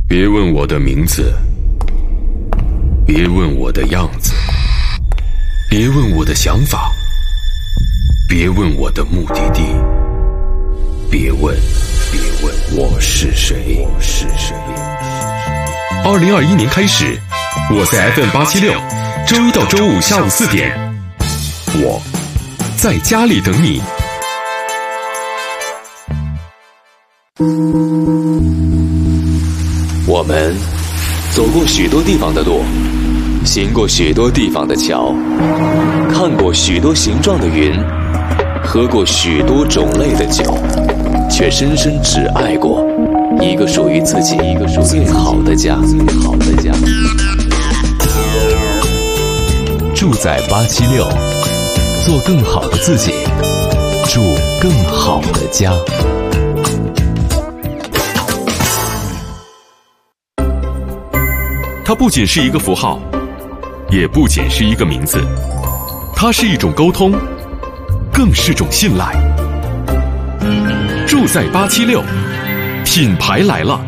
别问我的名字，别问我的样子，别问我的想法，别问我的目的地，别问我是谁。2021年开始，我在 FM876，周一到周五下午4点，我在家里等你。 我们走过许多地方的路，行过许多地方的桥，看过许多形状的云，喝过许多种类的酒，却深深只爱过一个属于自己最好的家。住在876，做更好的自己，住更好的家。 它不仅是一个符号，也不仅是一个名字，它是一种沟通，更是种信赖。住在876，品牌来了。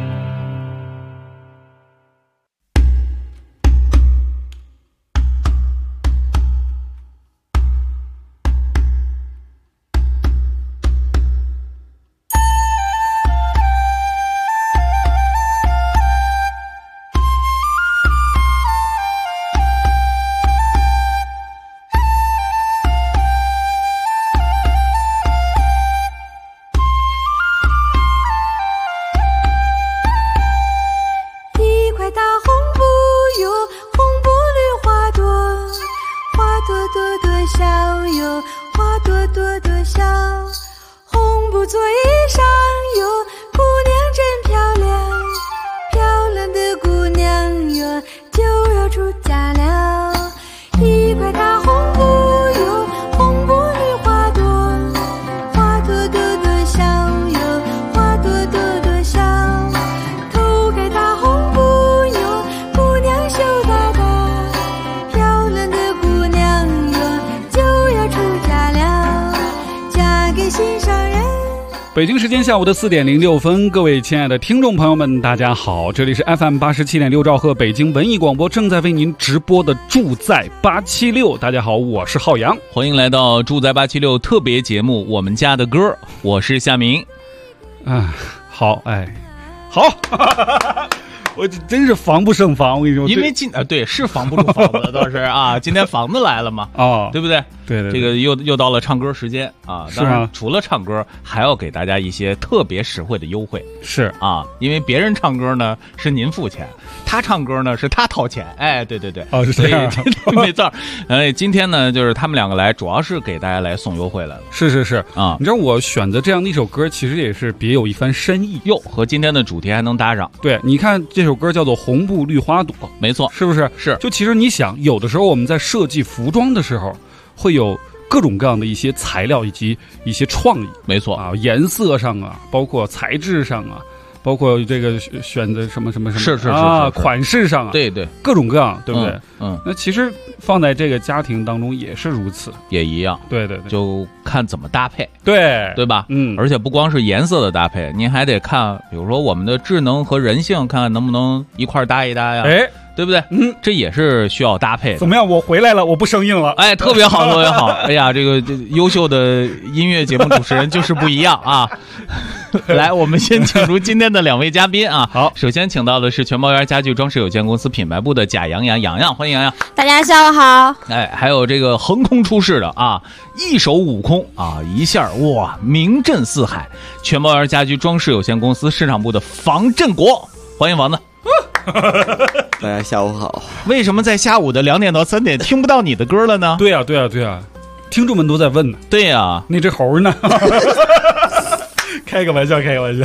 北京时间下午的4点06分，各位亲爱的听众朋友们，大家好，这里是 FM87.6兆赫北京文艺广播正在为您直播的住在876。大家好，我是浩洋， 欢迎来到住在876特别节目我们家的歌，我是夏明。 好，好我真是防不胜防，我跟你说， 因为对，是防不住房子倒是啊，今天房子来了嘛，对不对？ 对， 这个又到了唱歌时间啊， 是吗？ 除了唱歌，还要给大家一些特别实惠的优惠， 是啊，因为别人唱歌呢是您付钱，他唱歌呢是他掏钱，对， 是这样， 没错。今天呢就是他们两个来，主要是给大家来送优惠来了， 是啊。 你知道我选择这样的一首歌，其实也是别有一番深意哟，和今天的主题还能搭上。 对，你看这首歌叫做《红布绿花朵》， 没错， 是不是？ 是。 就其实你想，有的时候我们在设计服装的时候，会有各种各样的一些材料以及一些创意， 没错啊，颜色上啊，包括材质上啊，包括这个选择什么是啊，款式上啊， 对， 各种各样，对不对？ 那其实放在这个家庭当中也是如此， 也一样， 对， 就看怎么搭配， 对吧？而且不光是颜色的搭配，您还得看，比如说我们的智能和人性，看看能不能一块搭一搭呀？对不对？这也是需要搭配的。 怎么样？我回来了，我不生硬了。 特别好，特别好。哎呀，这个优秀的音乐节目主持人就是不一样啊！来，我们先请出今天的2位嘉宾啊。 好， 首先请到的是全包园家具装饰有限公司品牌部的贾洋洋，欢迎洋洋。 大家下午好。 还有这个横空出世的啊，一手悟空啊，一下哇名震四海，全包园家具装饰有限公司市场部的房振国，欢迎房子。 大家下午好。 为什么在下午的2点到3点听不到你的歌了呢？ 对啊，听众们都在问呢。 对呀， 那只猴呢？开个玩笑，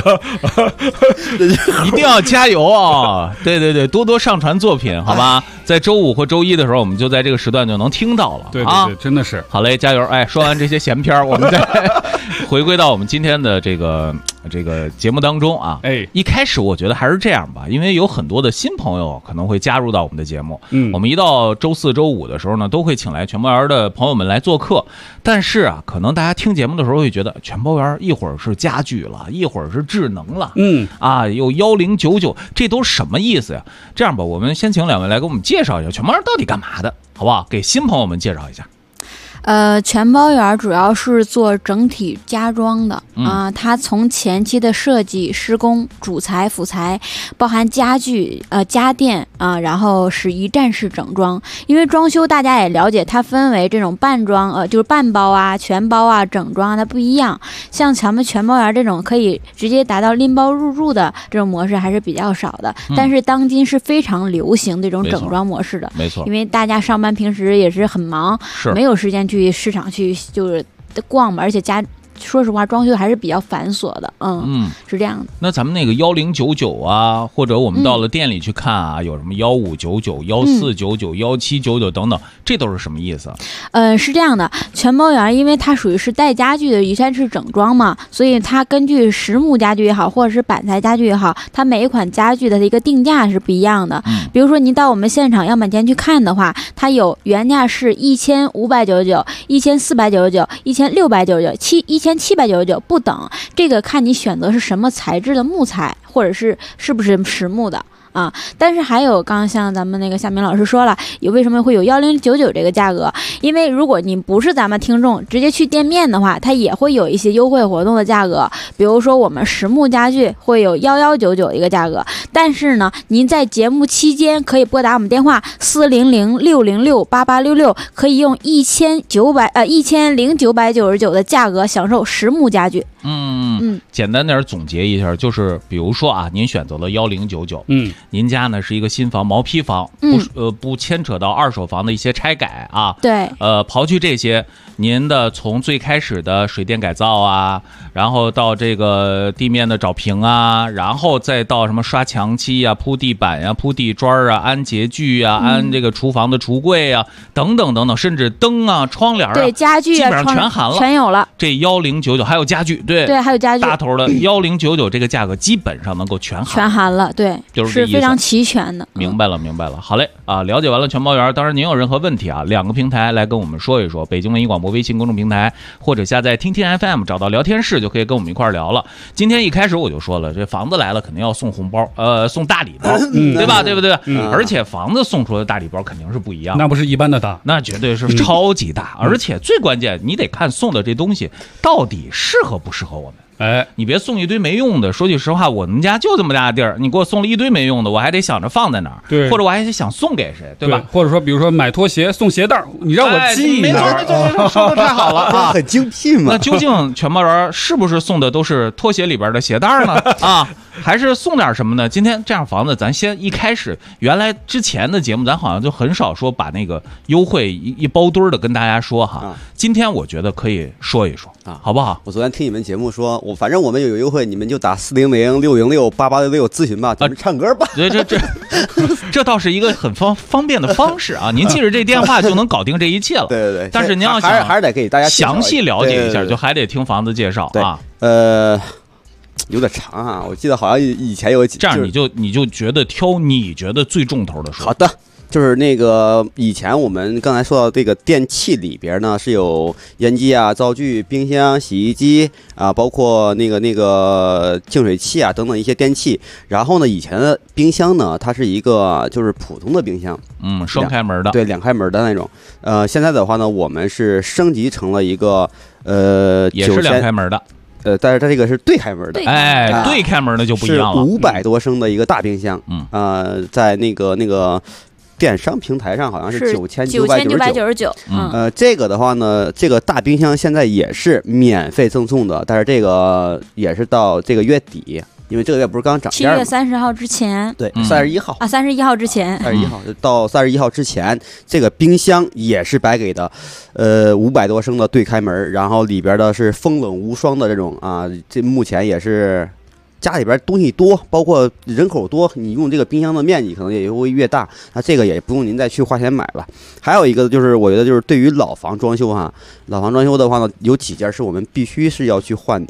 一定要加油啊！对，多多上传作品，好吧？在周五或周一的时候，我们就在这个时段就能听到了。 对，真的是。 好嘞，加油！说完这些闲篇，我们再回归到我们今天的这个这个节目当中啊，一开始我觉得还是这样吧，因为有很多的新朋友可能会加入到我们的节目，我们一到周四周五的时候呢，都会请来全包园的朋友们来做客，但是啊，可能大家听节目的时候会觉得全包园一会儿是家具了，一会儿是智能了，有1099，这都什么意思呀？这样吧，我们先请两位来给我们介绍一下全包园到底干嘛的，好不好？给新朋友们介绍一下。 全包园主要是做整体家装的它从前期的设计、施工、主材、辅材，包含家具、家电然后是一站式整装。因为装修大家也了解，它分为这种半装，就是半包啊、全包啊、整装啊，它不一样。像咱们全包园这种可以直接达到拎包入住的这种模式还是比较少的，但是当今是非常流行这种整装模式的， 没错， 因为大家上班平时也是很忙，没有时间去市场去就是逛嘛，而且说实话，装修还是比较繁琐的，是这样的。 那咱们那个1099啊，或者我们到了店里去看啊，有什么1599、1499、1799等等，这都是什么意思？ 是这样的，全包园因为它属于是带家具的一站式整装嘛，所以它根据实木家具也好，或者是板材家具也好，它每一款家具的一个定价是不一样的。比如说您到我们现场样板间去看的话，它有原价是1599、1499、1699、1799不等，这个看你选择是什么材质的木材，或者是不是实木的。但是还有刚刚像咱们那个夏明老师说了，为什么会有1099这个价格？因为如果您不是咱们听众，直接去店面的话，它也会有一些优惠活动的价格。比如说我们实木家具会有1199一个价格，但是呢，您在节目期间可以拨打我们电话400-606-8866，可以用1999的价格享受实木家具。 简单点总结一下，就是比如说啊，您选择了1099，您家呢是一个新房毛坯房，不牵扯到二手房的一些拆改啊， 对， 刨去这些，您的从最开始的水电改造啊，然后到这个地面的找平啊，然后再到什么刷墙漆啊、铺地板呀、铺地砖啊、安洁具啊、安这个厨房的橱柜啊，等等等等，甚至灯啊、窗帘啊， 对，家具啊， 基本上全含了， 全有了。 这1099还有家具，对， 还有家具， 大头的1099这个价格基本上能够全含了， 对， 就是非常齐全的。 明白了。好嘞啊，了解完了全包园。当然您有任何问题啊，2个平台来跟我们说一说，北京文艺广播微信公众平台，或者下载听听 FM 找到聊天室就可以跟我们一块聊了。今天一开始我就说了，这房子来了肯定要送红包，送大礼包，对吧？对不对？而且房子送出来的大礼包肯定是不一样， 那不是一般的大， 那绝对是超级大，而且最关键你得看送的这东西到底适合不适合我们。你别送一堆没用的。说句实话，我们家就这么大的地儿，你给我送了一堆没用的，我还得想着放在哪儿， 对， 或者我还得想送给谁，对吧？ 或者说，比如说买拖鞋送鞋带，你让我记哪儿？ 没错，说的太好了啊， 很精辟嘛。 那究竟全包园是不是送的都是拖鞋里边的鞋带呢？啊，还是送点什么呢？今天这样房子，咱先一开始，原来之前的节目，咱好像就很少说把那个优惠一包堆的跟大家说哈。今天我觉得可以说一说啊，好不好？ 我昨天听你们节目说，反正我们有优惠，你们就打400-606-8866咨询吧，咱们唱歌吧。 这倒是一个很方便的方式啊！您记着这电话就能搞定这一切了。 对。 但是您要还是得给大家详细了解一下，就还得听房子介绍啊。 有点长啊，我记得好像以前有这样，你就觉得挑你觉得最重头的说。 好的。就是那个以前我们刚才说到这个电器里边呢，是有烟机啊、灶具、冰箱、洗衣机啊，包括那个净水器啊等等一些电器。然后呢，以前的冰箱呢，它是一个就是普通的冰箱， 双开门的， 对，2开门的那种。现在的话呢，我们是升级成了一个也是2开门的。 但是它这个是对开门的， 对开门的就不一样了， 是500多升的一个大冰箱，在那个电商平台上好像是9999，这个的话呢，这个大冰箱现在也是免费赠送的，但是这个也是到这个月底，因为这个月不是刚涨价吗？7 月30号之前， 对，31号啊，31号之前 ，31号到31号之前，这个冰箱也是白给的，500多升的对开门，然后里边的是风冷无霜的这种啊，这目前也是。家里边东西多，包括人口多，你用这个冰箱的面积可能也会越大，那这个也不用您再去花钱买了。还有一个就是，我觉得就是对于老房装修哈，老房装修的话呢，有几件是我们必须是要去换的。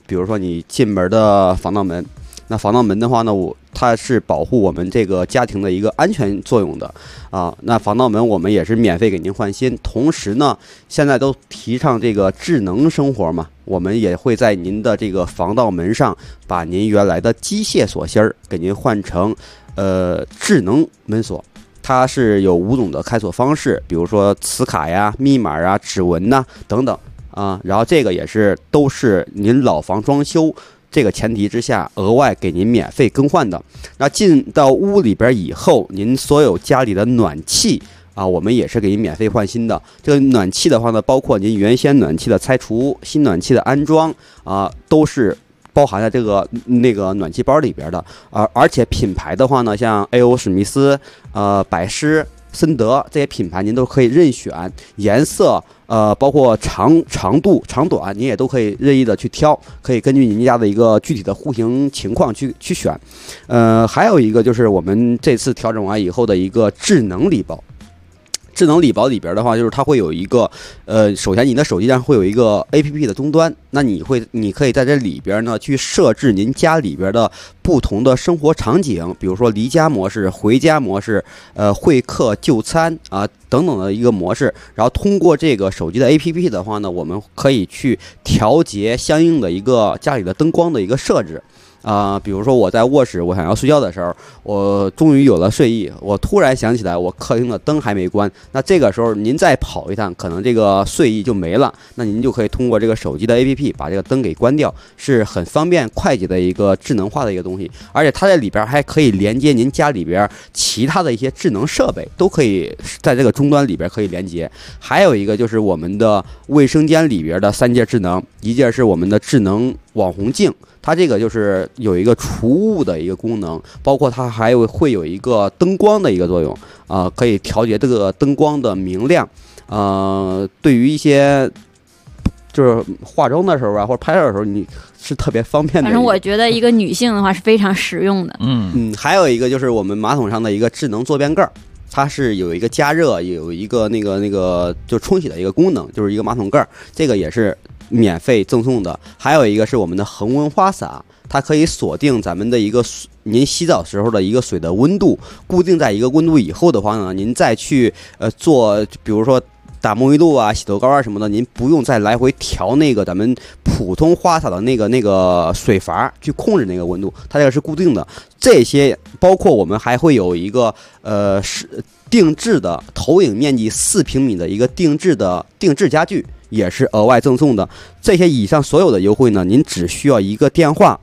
比如说你进门的防盗门，那防盗门的话呢，它是保护我们这个家庭的一个安全作用的啊。那防盗门我们也是免费给您换新，同时呢，现在都提倡这个智能生活嘛，我们也会在您的这个防盗门上把您原来的机械锁芯儿给您换成智能门锁。它是有5种的开锁方式，比如说磁卡呀、密码啊、指纹呐等等啊。然后这个也是都是您老房装修这个前提之下额外给您免费更换的。那进到屋里边以后，您所有家里的暖气啊，我们也是给您免费换新的。这个暖气的话呢，包括您原先暖气的拆除、新暖气的安装啊，都是包含在这个暖气包里边的。而且品牌的话呢，像 A.O. 史密斯、百诗、森德这些品牌，您都可以任选颜色，包括长度、长短，您也都可以任意的去挑，可以根据您家的一个具体的户型情况去选。还有一个就是我们这次调整完以后的一个智能礼包。智能礼包里边的话，就是它会有一个，首先你的手机上会有一个 APP 的终端，那你可以在这里边呢去设置您家里边的不同的生活场景，比如说离家模式、回家模式、会客、就餐啊等等的一个模式。然后通过这个手机的 APP 的话呢，我们可以去调节相应的一个家里的灯光的一个设置。比如说我在卧室，我想要睡觉的时候，我终于有了睡意，我突然想起来我客厅的灯还没关，那这个时候您再跑一趟，可能这个睡意就没了，那您就可以通过这个手机的 APP 把这个灯给关掉，是很方便快捷的一个智能化的一个东西。而且它在里边还可以连接您家里边其他的一些智能设备，都可以在这个终端里边可以连接。还有一个就是我们的卫生间里边的3件智能，一件是我们的智能网红镜，它这个就是有一个除雾的一个功能，包括它还会有一个灯光的一个作用可以调节这个灯光的明亮。对于一些就是化妆的时候啊，或者拍照的时候，你是特别方便的。 反正我觉得一个女性的话是非常实用的。 还有一个就是我们马桶上的一个智能坐便盖，它是有一个加热，有一个那个就冲洗的一个功能，就是一个马桶盖，这个也是免费赠送的。还有一个是我们的恒温花洒，它可以锁定咱们的一个您洗澡时候的一个水的温度，固定在一个温度以后的话呢，您再去做，比如说打沐浴露啊、洗头膏啊什么的，您不用再来回调那个咱们普通花洒的那个水阀去控制那个温度，它这个是固定的。这些包括我们还会有一个是定制的投影面积4平米的一个定制家具，也是额外赠送的。这些以上所有的优惠呢，您只需要一个电话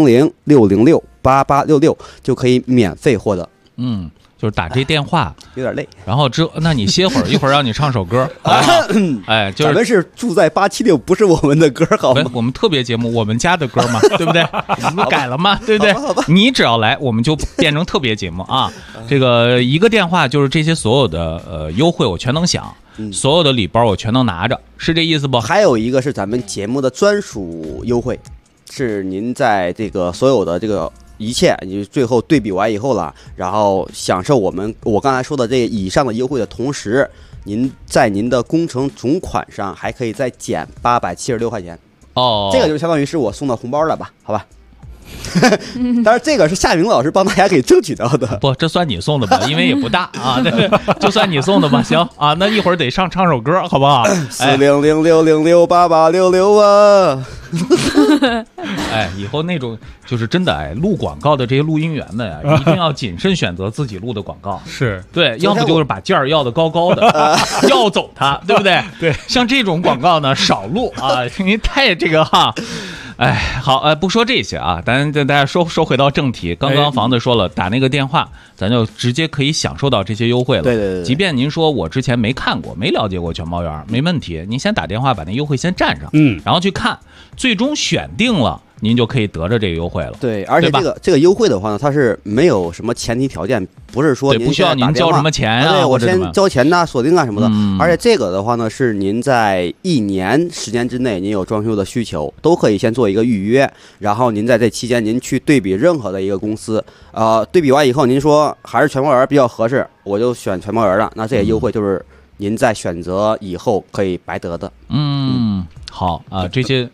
400-606-8866就可以免费获得。 就是打这电话有点累， 然后那你歇会儿，一会儿让你唱首歌。就是咱们是住在876，不是我们的歌，好吗？ 我们特别节目，我们家的歌嘛，对不对？我们改了嘛，对不对？你只要来，我们就变成特别节目啊。这个一个电话就是这些所有的优惠我全能享，所有的礼包我全能拿着，是这意思不？ 还有一个是咱们节目的专属优惠，是您在这个所有的这个一切你最后对比完以后了，然后享受我刚才说的这以上的优惠的同时，您在您的工程总款上还可以再减876块钱。这个就相当于是我送的红包了吧？好吧。但是这个是夏明老师帮大家给争取到的， 不，这算你送的吧？因为也不大啊，就算你送的吧。行啊，那一会儿得唱首歌，好不好 ？400-606-8866啊！ 以后那种就是真的录广告的这些录音员的呀，一定要谨慎选择自己录的广告。 是对，要么就是把件儿要的高高的，要走它，对不对？ 对， 像这种广告呢，少录啊，因为太这个哈。好，不说这些啊，咱大家说回到正题。刚刚房子说了，打那个电话，咱就直接可以享受到这些优惠了。 对。 即便您说我之前没看过、没了解过全猫园，没问题，您先打电话把那优惠先占上，然后去看，最终选定了，您就可以得着这个优惠了。 对，而且这个优惠的话呢，它是没有什么前提条件，不是说不需要您交什么钱啊， 对，我先交钱呐、锁定啊什么的。而且这个的话呢，是您在1年时间之内，您有装修的需求，都可以先做一个预约，然后您在这期间您去对比任何的一个公司，对比完以后，您说还是全猫园比较合适，我就选全猫园了。那这些优惠就是您在选择以后可以白得的。 好啊，这些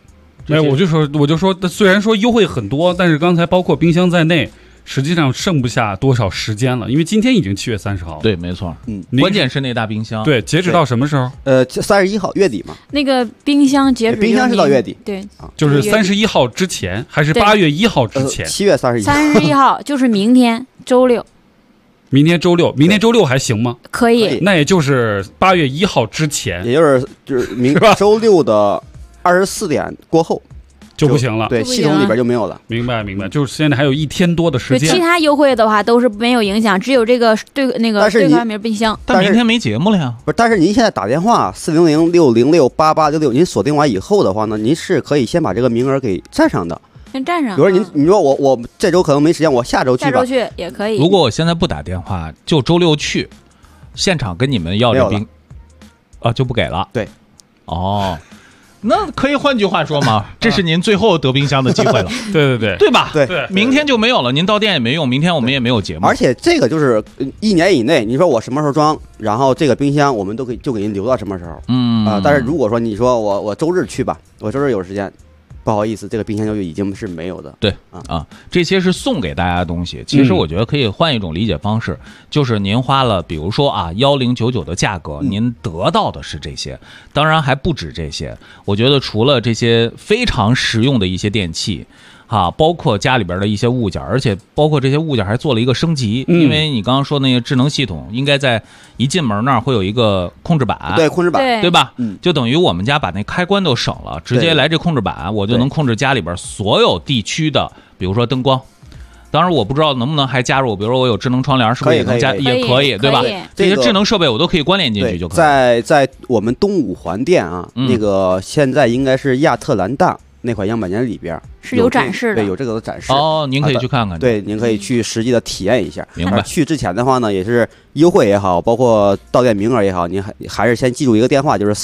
没有，我就说，虽然说优惠很多，但是刚才包括冰箱在内，实际上剩不下多少时间了，因为今天已经7月30号了。 对，没错。关键是那大冰箱。 对，截止到什么时候 ？31号月底嘛。 那个冰箱截止， 冰箱是到月底。 对， 就是31号之前，还是8月1号之前 ？7月31号。 31号就是明天周六。 明天周六还行吗？ 可以。 那也就是8月1号之前， 也就是周六的24点过后。 就不行了， 对，系统里边就没有了。 明白，就是现在还有1天多的时间。 其他优惠的话都是没有影响，只有这个对开名冰箱。 但明天没节目了呀。 不是，但是您现在打电话400-606-8866，您锁定完以后的话呢，您是可以先把这个名额给占上的。 先占上。 比如说你说我这周可能没时间，我下周去吧。 下周去也可以。 如果我现在不打电话，就周六去，现场跟你们要这冰，就不给了。 对。 哦。那可以换句话说嘛，这是您最后得冰箱的机会了。对吧？ 对， 明天就没有了，您到店也没用，明天我们也没有节目。 而且这个就是1年以内，你说我什么时候装，然后这个冰箱我们都就给您留到什么时候。但是如果说你说我周日去吧，我周日有时间。不好意思，这个冰箱就已经是没有的。 对这些是送给大家的东西。其实我觉得可以换一种理解方式，就是您花了，比如说1099的价格，您得到的是这些，当然还不止这些。我觉得除了这些非常实用的一些电器。包括家里边的一些物件，而且包括这些物件还做了一个升级，因为你刚刚说那个智能系统，应该在一进门那儿会有一个控制板， 对，控制板， 对吧？就等于我们家把那开关都省了，直接来这控制板，我就能控制家里边所有地区的，比如说灯光。当然我不知道能不能还加入，比如说我有智能窗帘，是不是也能加？也可以，对吧？这些智能设备我都可以关联进去就可以。 在我们东五环店那个现在应该是亚特兰大那款样板间里边是有展示的， 对，有这个展示您可以去看看。 对，您可以去实际的体验一下。 明白。 去之前的话呢，也是优惠也好，包括到店名额也好，您还是先记住一个电话，就是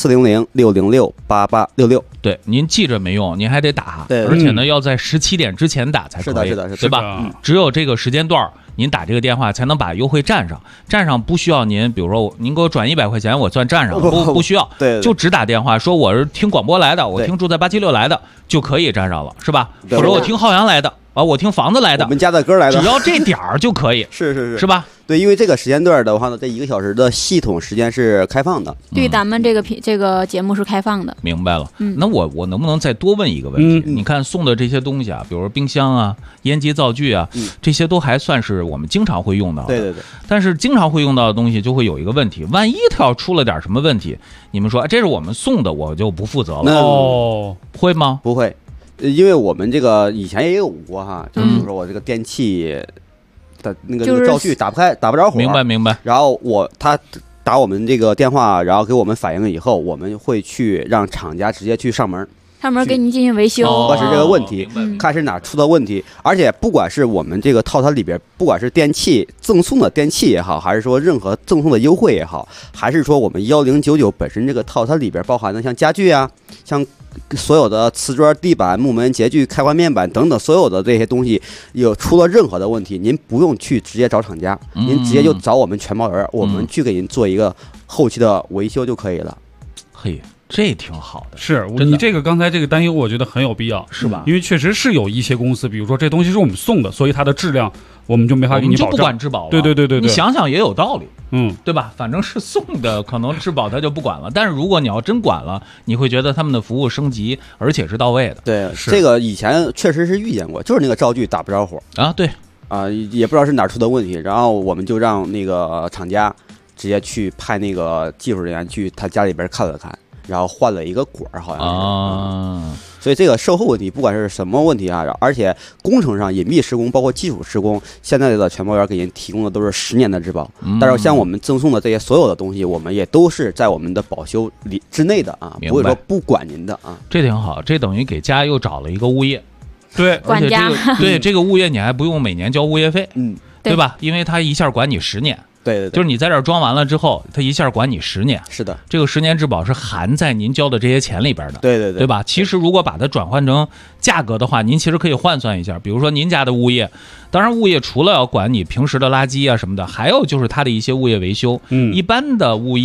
400-606-8866。 对，您记着没用，您还得打。 对， 而且呢，要在17点之前打才可以。 是的， 对吧？只有这个时间段您打这个电话才能把优惠占上。占上不需要您，比如说您给我转100块钱，我算占上，不需要。 对， 就只打电话说我是听广播来的，我听住在876来的，就可以占上了，是吧？或者我听浩洋来的我听房子来的， 我们家的歌来的， 只要这点儿就可以。 是吧？ 对，因为这个时间段的话呢，这1个小时的系统时间是开放的， 对，咱们这个节目是开放的。 明白了。那我能不能再多问一个问题？你看送的这些东西比如说冰箱烟机灶具这些都还算是我们经常会用到的。 对。 但是经常会用到的东西就会有一个问题，万一它要出了点什么问题，你们说这是我们送的，我就不负责了。会吗？ 不会。因为我们这个以前也有过就是比如说我这个电器的那个灶具打不开，打不着火。 明白。 然后他打我们这个电话，然后给我们反映以后，我们会去让厂家直接去上门给你进行维修， 核实这个问题，看是哪出的问题。而且不管是我们这个套餐里边，不管是电器赠送的电器也好，还是说任何赠送的优惠也好，还是说我们1099本身这个套餐里边包含的像家具像所有的瓷砖、地板、木门、洁具、开关面板等等所有的这些东西有出了任何的问题，您不用去直接找厂家，您直接就找我们全包人，我们去给您做一个后期的维修就可以了。 嘿，这挺好的。 是你这个刚才这个担忧，我觉得很有必要， 是吧？ 因为确实是有一些公司，比如说这东西是我们送的，所以它的质量我们就没法给你保证， 就不管质保了。 对， 你想想也有道理， 对吧？反正是送的，可能质保它就不管了。但是如果你要真管了，你会觉得他们的服务升级，而且是到位的。 对，这个以前确实是遇见过，就是那个灶具打不着火对也不知道是哪出的问题，然后我们就让那个厂家直接去派那个技术人员去他家里边看了看，然后换了一个管，好像是所以这个售后问题不管是什么问题而且工程上隐蔽施工包括基础施工，现在的全包员给您提供的都是10年的质保，但是像我们赠送的这些所有的东西，我们也都是在我们的保修之内的不会说不管您的这挺好，这等于给家又找了一个物业。 对， 而且这个物业你还不用每年交物业费，对吧？因为他一下管你10年。 对， 就是你在这儿装完了之后，他一下管你10年。 是的， 这个10年质保是含在您交的这些钱里边的。 对吧？其实如果把它转换成价格的话，您其实可以换算一下，比如说您家的物业，当然物业除了要管你平时的垃圾什么的，还有就是它的一些物业维修。一般的物业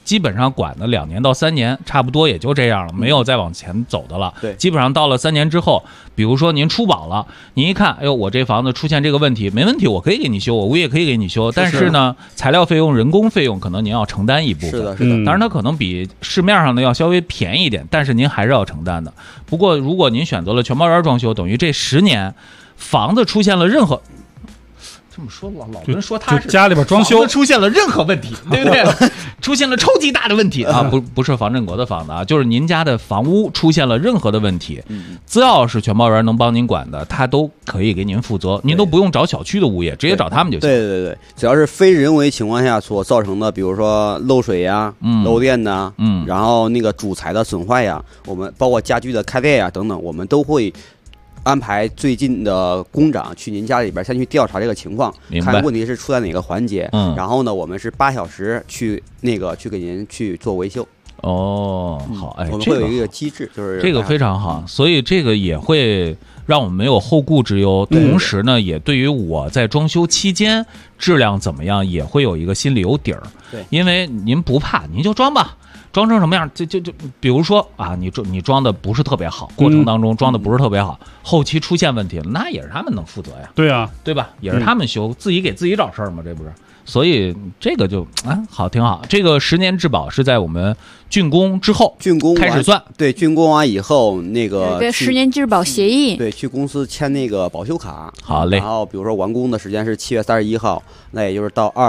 基本上管了2年到3年，差不多也就这样了，没有再往前走的了。 对， 基本上到了3年之后，比如说您出保了，您一看，哎呦，我这房子出现这个问题，没问题，我可以给你修，我物业可以给你修，但是呢，材料费用、人工费用可能您要承担一部分。 是的，是的。 当然，它可能比市面上的要稍微便宜一点，但是您还是要承担的。不过，如果您选择了全包圆装修，等于这10年房子出现了任何。这么说，老人说他是家里边装修出现了任何问题，对不对？出现了超级大的问题啊！不是房振国的房子啊，就是您家的房屋出现了任何的问题，只要是全包圆能帮您管的，他都可以给您负责，您都不用找小区的物业，直接找他们就行。 对，只要是非人为情况下所造成的，比如说漏水呀、漏电呐，然后那个主材的损坏呀，我们包括家具的开裂呀等等，我们都会安排最近的工长去您家里边先去调查这个情况，看问题是出在哪个环节。然后呢，我们是8小时去给您去做维修。 哦，好，哎， 我们会有一个机制，就是这个非常好，所以这个也会让我们没有后顾之忧。同时呢，也对于我在装修期间质量怎么样，也会有一个心里有底儿。 对， 因为您不怕，您就装吧。装成什么样？就比如说啊，你装的不是特别好，过程当中装的不是特别好，后期出现问题了，那也是他们能负责呀。 对啊， 对吧？也是他们修，自己给自己找事儿嘛，这不是？所以这个就好，挺好。这个10年质保是在我们竣工之后， 竣工开始算。 对，竣工完以后，那个 10年质保协议。 对，去公司签那个保修卡。 好嘞。 然后比如说完工的时间是7月31号，那也就是到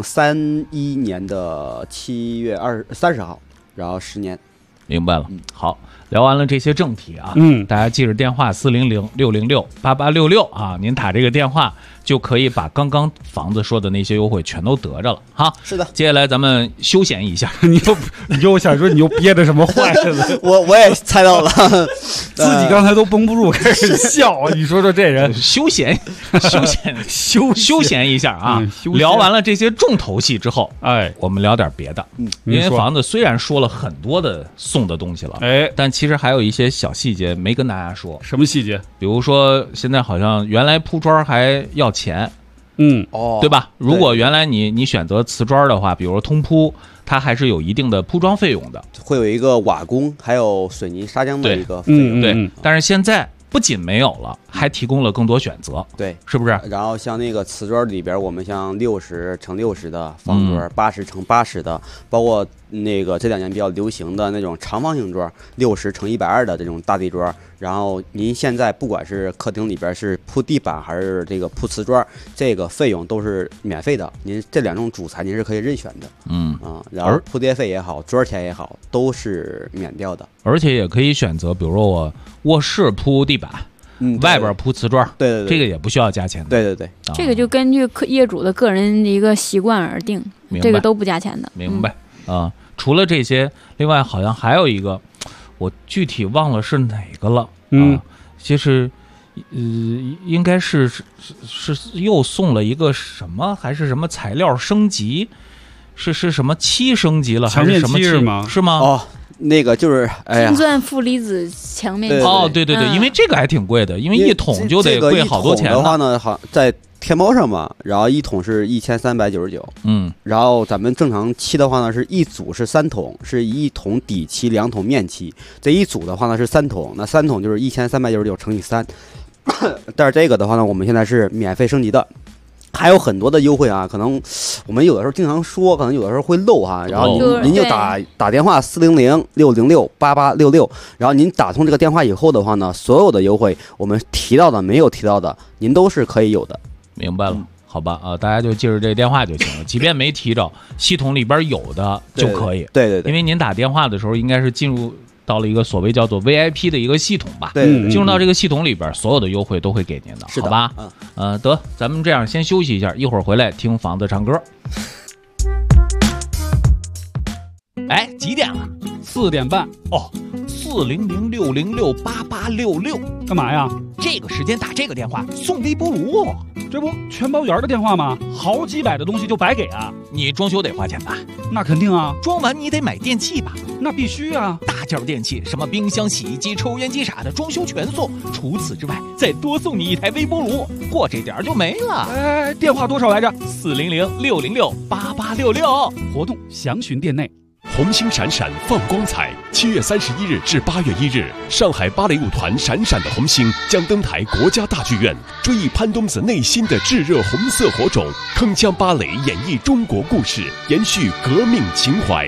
2031年的7月30号。然后10年， 明白了。好，聊完了这些正题啊，大家记着电话400-606-8866啊，您打这个电话就可以把刚刚房子说的那些优惠全都得着了哈。 是的， 接下来咱们休闲一下。 你又想说你又憋着什么坏了？ 我也猜到了， 自己刚才都绷不住开始笑。你说这人休闲一下啊！聊完了这些重头戏之后，哎，我们聊点别的。因为房子虽然说了很多的送的东西了，哎，但其实还有一些小细节没跟大家说。 什么细节？ 比如说现在好像原来铺砖还要钱，对吧？如果原来你选择瓷砖的话，比如说通铺，它还是有一定的铺装费用的， 会有一个瓦工还有水泥砂浆的一个费用。 对，但是现在不仅没有了，还提供了更多选择， 对， 是不是？ 然后像那个瓷砖里边，我们像60×60的方砖，80×80的，包括那个这2年比较流行的那种长方形砖，60×120的这种大地砖。然后您现在不管是客厅里边是铺地板还是这个铺瓷砖，这个费用都是免费的。您这2种主材您是可以任选的，然后铺垫费也好，砖钱也好，都是免掉的。 而且也可以选择，比如说我卧室铺地板。外边铺瓷砖， 对， 这个也不需要加钱的。 对， 这个就根据业主的个人的一个习惯而定，这个都不加钱的。 明白啊？除了这些，另外好像还有一个，我具体忘了是哪个了啊？就是应该是又送了一个什么，还是什么材料升级？是什么漆升级了，还是什么漆吗？ 是吗？ 哦。那个就是金钻负离子墙面漆。 对，因为这个还挺贵的，因为一桶就得贵好多钱的话呢，好在天猫上嘛，然后1桶是1399，然后咱们正常漆的话呢，是一组是3桶，是1桶底漆2桶面漆，这一组的话呢是3桶，那3桶就是1399乘以3，但是这个的话呢，我们现在是免费升级的。还有很多的优惠啊，可能我们有的时候经常说，可能有的时候会漏哈。然后您就打电话400-606-8866，然后您打通这个电话以后的话呢，所有的优惠我们提到的没有提到的，您都是可以有的。 明白了，好吧啊，大家就记着这个电话就行了，即便没提着，系统里边有的就可以。 对， 因为您打电话的时候应该是进入到了一个所谓叫做 VIP 的一个系统吧， 对， 进入到这个系统里边，所有的优惠都会给您的，好吧？得，咱们这样先休息一下，一会儿回来听房子唱歌。哎，几点了 ？4点半。 哦，400-606-8866， 干嘛呀？ 这个时间打这个电话送微波炉， 这不全包圆的电话吗？好几百的东西就白给啊！ 你装修得花钱吧？ 那肯定啊！ 装完你得买电器吧？ 那必须啊！ 大件电器，什么冰箱、洗衣机、抽油烟机啥的，装修全送。除此之外，再多送你1台微波炉，过这点就没了。 哎，电话多少来着？ 400-606-8866， 活动详询店内。 红星闪闪放光彩。7月31日至8月1日，上海芭蕾舞团闪闪的红星将登台国家大剧院，追忆潘冬子内心的炙热红色火种，铿锵芭蕾演绎中国故事，延续革命情怀。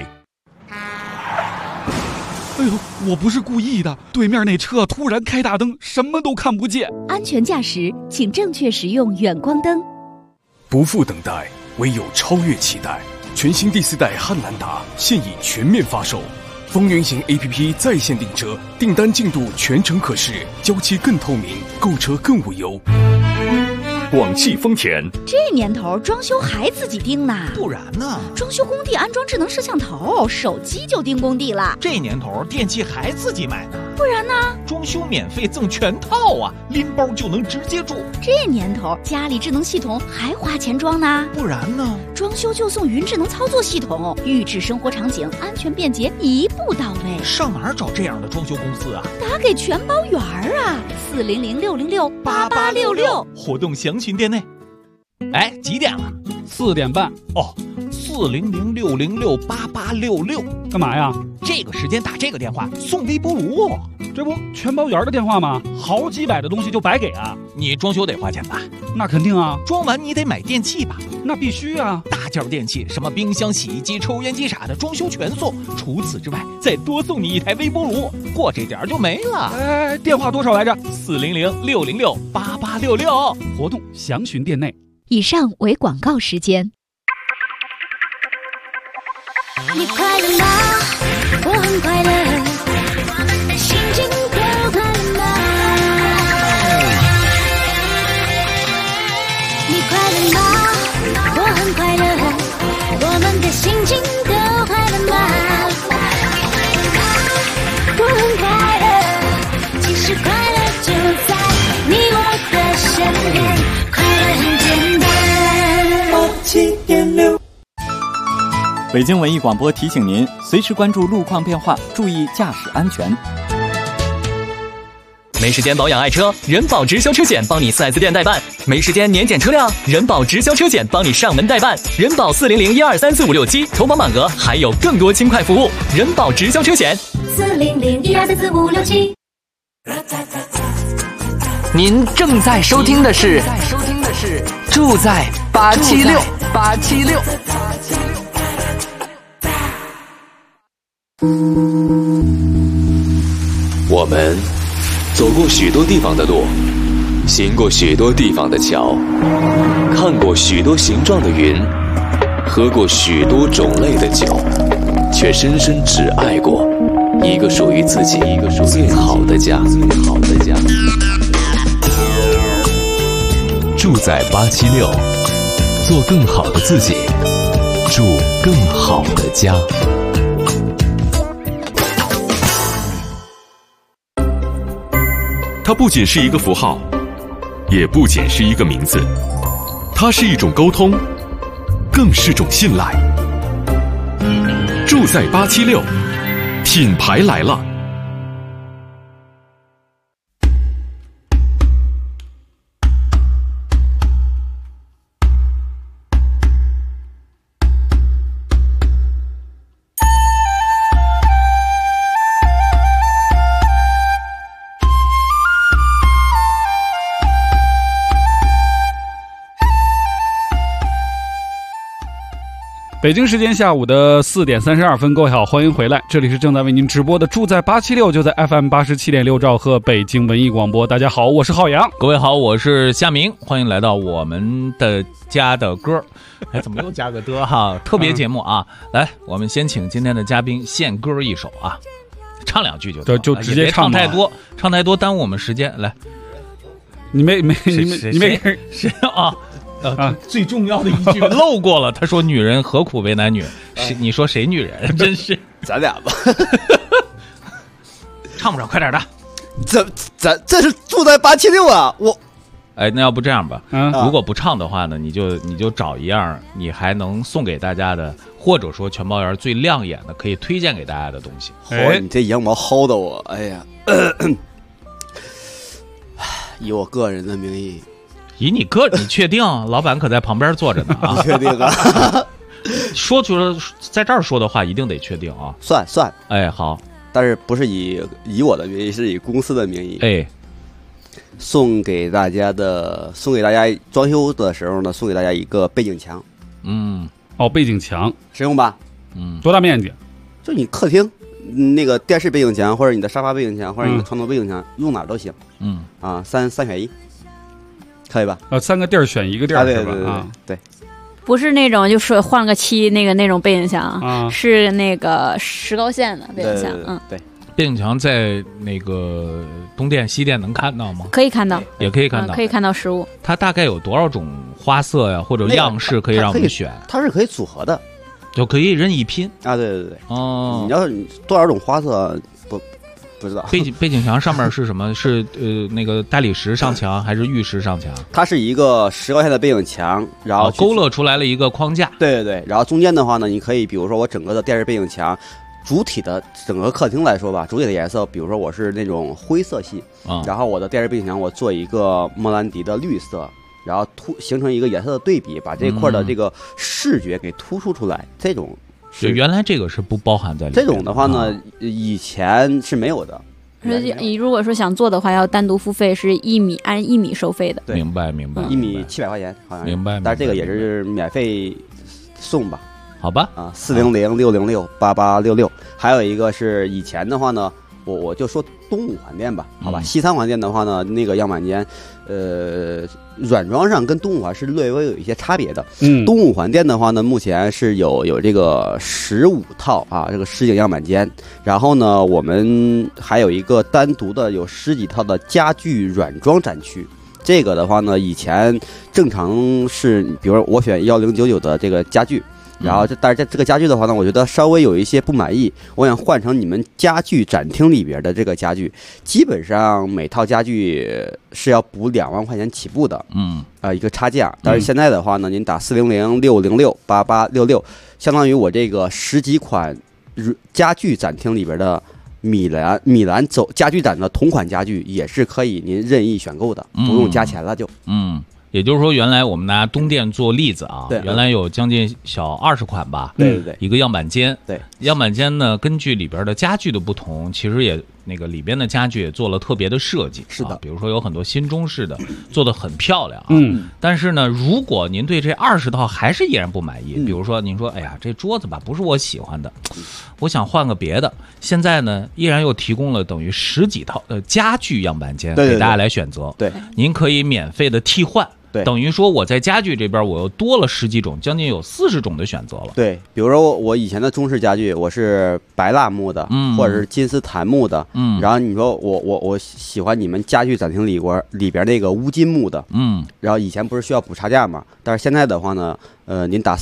哎呦，我不是故意的，对面那车突然开大灯，什么都看不见。 安全驾驶，请正确使用远光灯。 不负等待，唯有超越期待。全新第4代汉兰达现已全面发售，风云行 APP 在线订车，订单进度全程可视，交期更透明，购车更无忧。 广汽丰田， 这年头装修还自己盯呢？ 不然呢？ 装修工地安装智能摄像头，手机就盯工地了。 这年头电器还自己买呢？ 不然呢？ 装修免费赠全套啊，拎包就能直接住。 这年头家里智能系统还花钱装呢？ 不然呢？ 装修就送云智能操作系统，预制生活场景，安全便捷，一步到位。 上哪儿找这样的装修公司啊？ 打给全包园啊，400-606-8866， 活动详情店内。哎，几点了 ？4点半。 哦，400-606-8866， 干嘛呀？ 这个时间打这个电话送微波炉， 这不全包园的电话吗？好几百的东西就白给啊！ 你装修得花钱吧？ 那肯定啊。 装完你得买电器吧？ 那必须啊！ 大件电器，什么冰箱、洗衣机、抽烟机啥的，装修全送。除此之外，再多送你一台微波炉，过这点就没了。 哎，电话多少来着 ？400-606-8866， 活动详询店内。 以上为广告时间。 你快乐吗？我很快乐，心情都快乐吗？你快乐吗？我很快乐，我们的心情都快乐吗？我很快乐，其实快乐就在你我的身边，快乐很简单。87.6 北京文艺广播提醒您，随时关注路况变化，注意驾驶安全。 没时间保养爱车，人保直销车险帮你 4S 店代办；没时间年检车辆，人保直销车险帮你上门代办。人保400-1234567，投保满额还有更多轻快服务。人保直销车险 400-1234567。 您正在收听的是住在876。 我们走过许多地方的路，行过许多地方的桥，看过许多形状的云，喝过许多种类的酒，却深深只爱过一个属于自己最好的家。住在876，做更好的自己，住更好的家。 它不仅是一个符号，也不仅是一个名字，它是一种沟通，更是种信赖。住在876，品牌来了。 北京时间下午的4点32分，各位好，欢迎回来，这里是正在为您直播的住在876，就在 FM 87.6兆赫北京文艺广播。大家好，我是浩洋。 各位好，我是夏明，欢迎来到我们的家的歌。哎，怎么又加个的哈？特别节目啊！来，我们先请今天的嘉宾献歌一首啊，唱2句就对，就直接唱太多，唱太多耽误我们时间。来， 你没谁啊？最重要的一句漏过了。他说：“女人何苦为难女人？”你说谁女人？真是咱俩吧。 唱不了，快点的。 咱这是住在876啊！ 哎，那要不这样吧，如果不唱的话呢，你就找一样你还能送给大家的，或者说全包园最亮眼的，可以推荐给大家的东西。 哎，你这羊毛薅的我，哎呀，以我个人的名义。 以你个人，你确定？老板可在旁边坐着呢啊！ 你确定啊？ 说出了在这儿说的话一定得确定啊。 算， 哎，好， 但是不是以我的名义，是以公司的名义。 哎， 送给大家装修的时候呢，送给大家一个背景墙。 背景墙实用吧？ 多大面积？ 就你客厅那个电视背景墙，或者你的沙发背景墙，或者你的床头背景墙，用哪儿都行。三选一，可以吧 ？3个地儿选一个地儿，是吧？ 对。 不是那种就是换了个漆那种背景墙，是那个石膏线的背景墙。 对。 背景墙在那个东电西电能看到吗？ 可以看到， 也可以看到， 可以看到实物。 它大概有多少种花色呀，或者样式可以让我们选？ 它是可以组合的， 就可以任意拼啊！对。 哦， 你要是多少种花色不知道。 背景墙上面是什么？是那个大理石上墙还是玉石上墙？ 它是一个石膏线的背景墙，然后勾勒出来了一个框架。 对，然后中间的话呢，你可以比如说我整个的电视背景墙。主体的整个客厅来说吧，主体的颜色，比如说我是那种灰色系，然后我的电视背景墙我做一个莫兰迪的绿色，然后形成一个颜色的对比，把这块的这个视觉给突出出来。这种是原来这个是不包含在里面。 这种的话呢，以前是没有的。 你如果说想做的话，要单独付费，是按1米收费的。 对， 明白。 1米700块钱，好像明白。 但是这个也是免费送吧。 好吧 400-606-8866，还有一个是以前的话呢，我就说东五环店吧，好吧，西三环店的话呢，那个样板间，软装上跟东五环是略微有一些差别的。东五环店的话呢，目前是有这个15套啊，这个实景样板间，然后呢，我们还有一个单独的有10几套的家具软装展区。这个的话呢，以前正常是，比如说我选1099的这个家具。然后但是这个家具的话呢，我觉得稍微有一些不满意，我想换成你们家具展厅里边的这个家具，基本上每套家具是要补2万块钱起步的，一个差价。但是现在的话呢，您打400-606-8866，相当于我这个10几款家具展厅里边的米兰家具展的同款家具也是可以您任意选购的，不用加钱了就。 也就是说，原来我们拿东电做例子啊，原来有将近小20款吧， 对， 一个样板间， 对， 样板间呢，根据里边的家具的不同，其实也那个里边的家具也做了特别的设计， 是的， 比如说有很多新中式的，做得很漂亮啊，但是呢，如果您对这20套还是依然不满意，比如说您说，哎呀，这桌子吧不是我喜欢的，我想换个别的，现在呢，依然又提供了等于10几套的家具样板间给大家来选择， 对， 您可以免费的替换。等于说我在家具这边我又多了10几种，将近有40种的选择了。 对，比如说我以前的中式家具，我是白蜡木的，或者是金丝檀木的，然后你说我喜欢你们家具展厅里边那个乌金木的，然后以前不是需要补差价嘛？但是现在的话呢，您打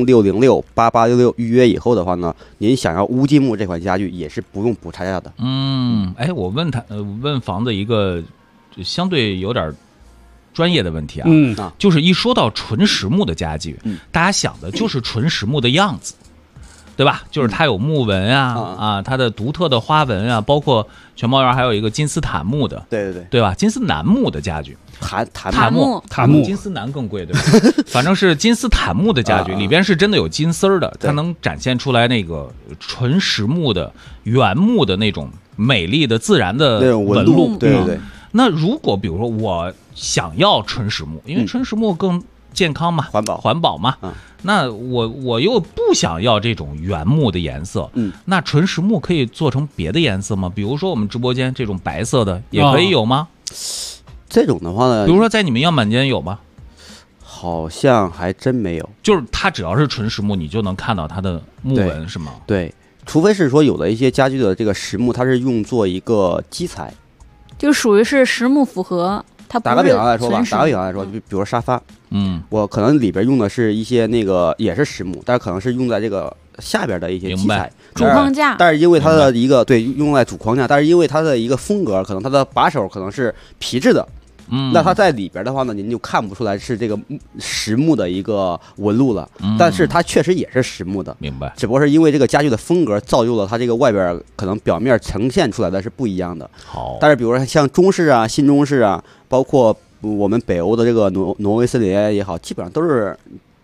400-606-8866预约以后的话呢，您想要乌金木这款家具也是不用补差价的。 我问房子一个相对有点专业的问题啊，就是一说到纯实木的家具，大家想的就是纯实木的样子，对吧？就是它有木纹啊，它的独特的花纹啊，包括全猫园还有一个金丝檀木的，对吧？金丝楠木的家具， 檀木， 金丝楠更贵，对吧？反正是金丝檀木的家具，里边是真的有金丝儿的，它能展现出来那个纯实木的原木的那种美丽的自然的纹路， 对。 那如果比如说我想要纯实木，因为纯实木更健康嘛，环保嘛，那我又不想要这种原木的颜色，那纯实木可以做成别的颜色吗？比如说我们直播间这种白色的也可以有吗？ 这种的话呢， 比如说在你们样板间有吗？ 好像还真没有， 就是它只要是纯实木，你就能看到它的木纹，是吗？ 对，除非是说有的一些家具的这个实木，它是用作一个基材。 就属于是实木复合，它不是打个比方来说吧，就比如沙发，我可能里边用的是一些那个也是实木，但是可能是用在这个下边的一些基材主框架， 但是因为它的一个用在主框架，但是因为它的一个风格，可能它的把手可能是皮质的。那它在里边的话呢，您就看不出来是这个实木的一个纹路了，但是它确实也是实木的， 明白？ 只不过是因为这个家具的风格造就了它这个外边可能表面呈现出来的是不一样的。 好， 但是比如说像中式啊、新中式啊，包括我们北欧的这个挪威森林也好，基本上都是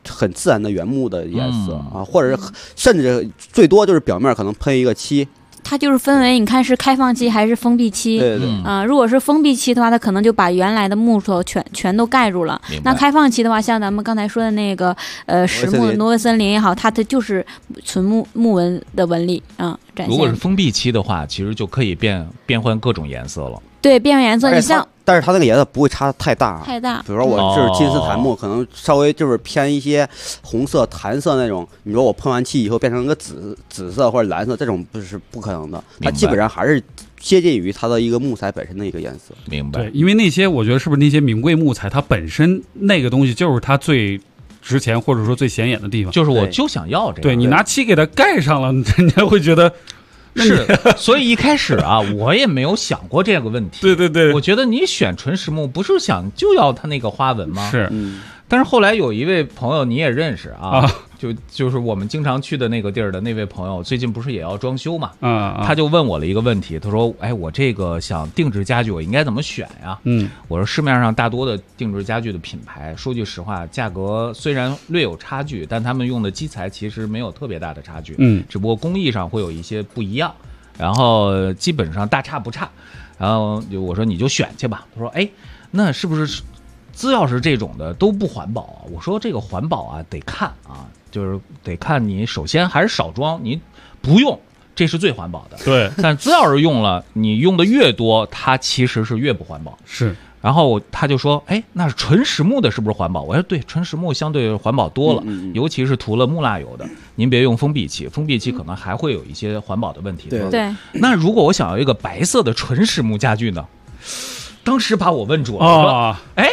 很自然的原木的颜色啊，或者是甚至最多就是表面可能喷一个漆。 它就是分为你看是开放漆还是封闭漆， 对对如果是封闭漆的话，它可能就把原来的木头全都盖住了。那开放漆的话，像咱们刚才说的那个实木挪威森林也好，它就是纯木纹的纹理展现。 如果是封闭漆的话，其实就可以变换各种颜色了。 对，变换颜色，你像。 但是它那个颜色不会差太大，比如说我就是金丝檀木，可能稍微就是偏一些红色、檀色那种。你说我喷完漆以后变成一个紫色或者蓝色，这种不可能的。它基本上还是接近于它的一个木材本身的一个颜色。 明白。 对，因为那些我觉得是不是那些名贵木材，它本身那个东西就是它最值钱或者说最显眼的地方。 就是我就想要这个。 对，你拿漆给它盖上了，人家会觉得。 是，所以一开始啊，我也没有想过这个问题。 对对对， 我觉得你选纯实木不是想就要它那个花纹吗？ 是， 但是后来有一位朋友你也认识啊，就是我们经常去的那个地儿的那位朋友，最近不是也要装修嘛？他就问我了一个问题，他说：“哎，我这个想定制家具，我应该怎么选呀？”我说市面上大多的定制家具的品牌，说句实话，价格虽然略有差距，但他们用的基材其实没有特别大的差距，只不过工艺上会有一些不一样，然后基本上大差不差。然后我说你就选去吧。他说：“哎，那是不是？”只要是这种的都不环保啊！我说这个环保啊得看啊，就是得看你首先还是少装，你不用这是最环保的。 对， 但只要是用了，你用的越多，它其实是越不环保。 是。 然后他就说：“哎，那纯实木的是不是环保？”我说：“对，纯实木相对环保多了，尤其是涂了木蜡油的。您别用封闭漆，封闭漆可能还会有一些环保的问题。” 对。 那如果我想要一个白色的纯实木家具呢？当时把我问住了。我说：“哎。”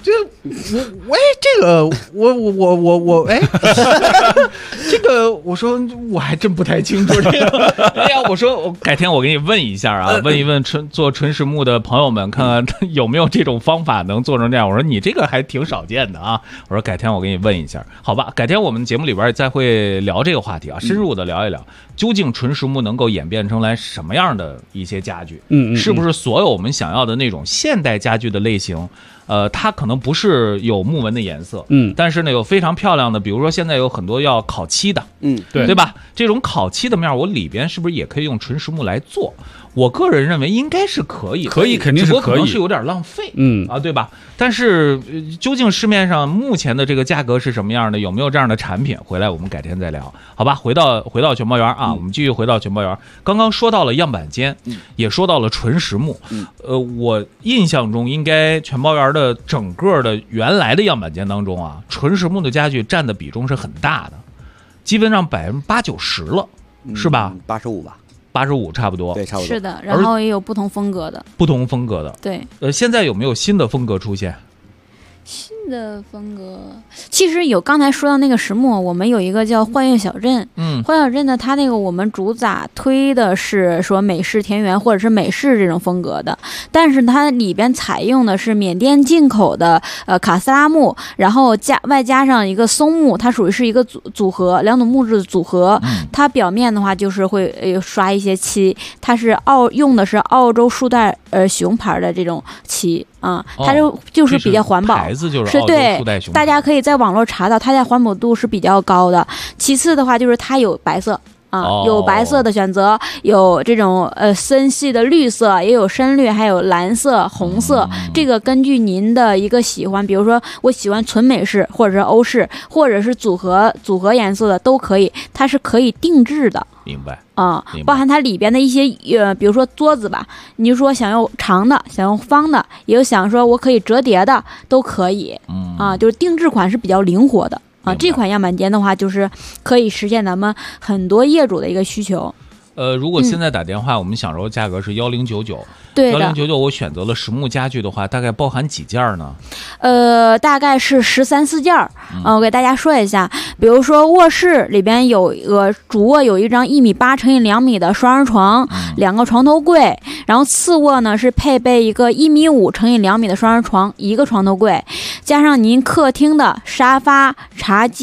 这个我哎，这个我说我还真不太清楚这个。哎呀，我说改天我给你问一下啊，问一问做纯实木的朋友们，看看有没有这种方法能做成这样。我说你这个还挺少见的啊。我说改天我给你问一下，好吧？改天我们节目里边再会聊这个话题啊，深入的聊一聊，究竟纯实木能够演变成来什么样的一些家具？是不是所有我们想要的那种现代家具的类型？它可能不是有木纹的颜色，但是呢有非常漂亮的，比如说现在有很多要烤漆的，对吧？这种烤漆的面，我里边是不是也可以用纯实木来做？我个人认为应该是可以， 肯定是可以， 只不过可能是有点浪费，对吧？但是究竟市面上目前的这个价格是什么样的？有没有这样的产品？回来我们改天再聊，好吧？回到全包园啊，我们继续回到全包园。刚刚说到了样板间，也说到了纯实木，我印象中应该全包园的整个的原来的样板间当中啊，纯实木的家具占的比重是很大的，基本上80%-90%了，是吧 ？85%吧。 85%差不多， 对，差不多是的。然后也有不同风格的， 对。 现在有没有新的风格出现？ 新的风格其实有，刚才说到那个实木，我们有一个叫幻乐小镇，幻乐小镇呢，它那个我们主打推的是说美式田园或者是美式这种风格的，但是它里边采用的是缅甸进口的卡斯拉木，然后外加上一个松木，它属于是一个组合，两种木质的组合。它表面的话就是会刷一些漆，它是用的是澳洲树袋熊牌的这种漆啊，它就是比较环保， 牌子就是是对，大家可以在网络查到，它的环保度是比较高的。其次的话，就是它有白色啊，有白色的选择，有这种深系的绿色，也有深绿，还有蓝色、红色。这个根据您的一个喜欢，比如说我喜欢纯美式，或者是欧式，或者是组合颜色的都可以，它是可以定制的。 明白。 包含它里边的一些比如说桌子吧，你就说想要长的，想要方的，也有想说我可以折叠的，都可以。就是定制款是比较灵活的啊。这款样板间的话，就是可以实现咱们很多业主的一个需求。 如果现在打电话，我们享受价格是1099， 对的 ，1099我选择了实木家具的话，大概包含几件呢？ 大概是13-14件。我给大家说一下，比如说卧室里边有一个主卧有一张1.8乘以2米的双人床，2个床头柜，然后次卧呢是配备一个1.5乘以2米的双人床，1个床头柜，加上您客厅的沙发、茶几、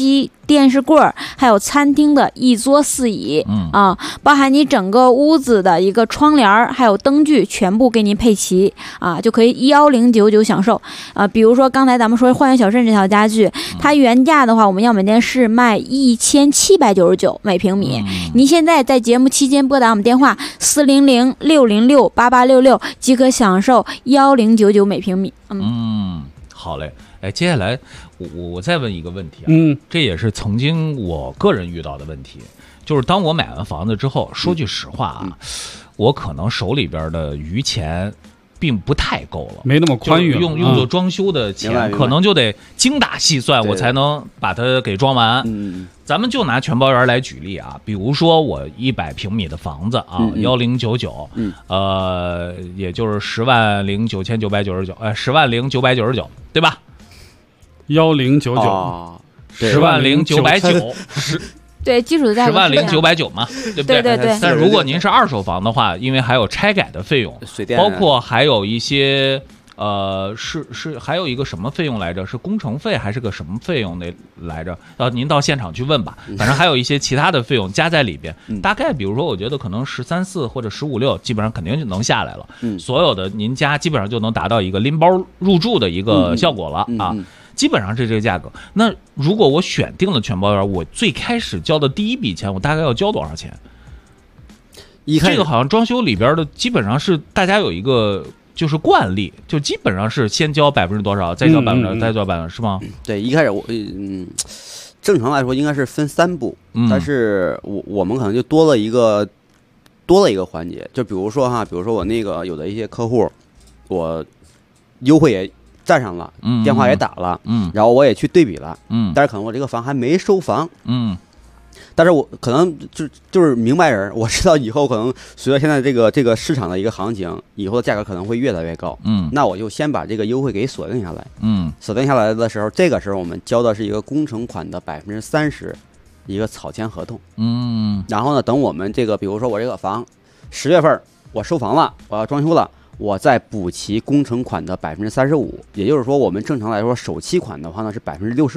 电视柜，还有餐厅的一桌四椅，包含你整个屋子的一个窗帘还有灯具全部给你配齐啊，就可以1099享受啊。比如说刚才咱们说花园小镇这套家具，它原价的话我们药美店是卖1799每平米，您现在在节目期间拨打我们电话400-606-8866即可享受1099每平米。 好嘞。哎，接下来我再问一个问题啊，这也是曾经我个人遇到的问题，就是当我买完房子之后，说句实话啊，我可能手里边的余钱并不太够了， 没那么宽裕， 用作装修的钱可能就得精打细算，我才能把它给装完。咱们就拿全包园来举例啊，比如说我100平米的房子啊，1099，也就是100999，100999，对吧？1099，100990， 对，基础价格 100990嘛，对不对？ 对。 但如果您是二手房的话，因为还有拆改的费用，包括还有一些还有一个什么费用来着？是工程费还是个什么费用来着？您到现场去问吧。反正还有一些其他的费用加在里边，大概比如说，我觉得可能13.4或者15.6，基本上肯定就能下来了。所有的您家基本上就能达到一个拎包入住的一个效果了啊。基本上是这个价格。那如果我选定了全包园，我最开始交的第一笔钱，我大概要交多少钱？这个好像装修里边的基本上是大家有一个就是惯例，就基本上是先交多少，再交%，再交%，是吗？ 对，一开始正常来说应该是分3步，但是我们可能就多了一个环节，就比如说我那个有的一些客户，我优惠也占上了，电话也打了，然后我也去对比了，但是可能我这个房还没收房，但是我可能就是明白人，我知道以后可能随着现在这个市场的一个行情，以后的价格可能会越来越高，那我就先把这个优惠给锁定下来，锁定下来的时候，这个时候我们交的是一个工程款的30%一个草签合同，然后呢，等我们这个比如说我这个房10月份我收房了，我要装修了。我再补齐工程款的35%，也就是说，我们正常来说首期款的话呢是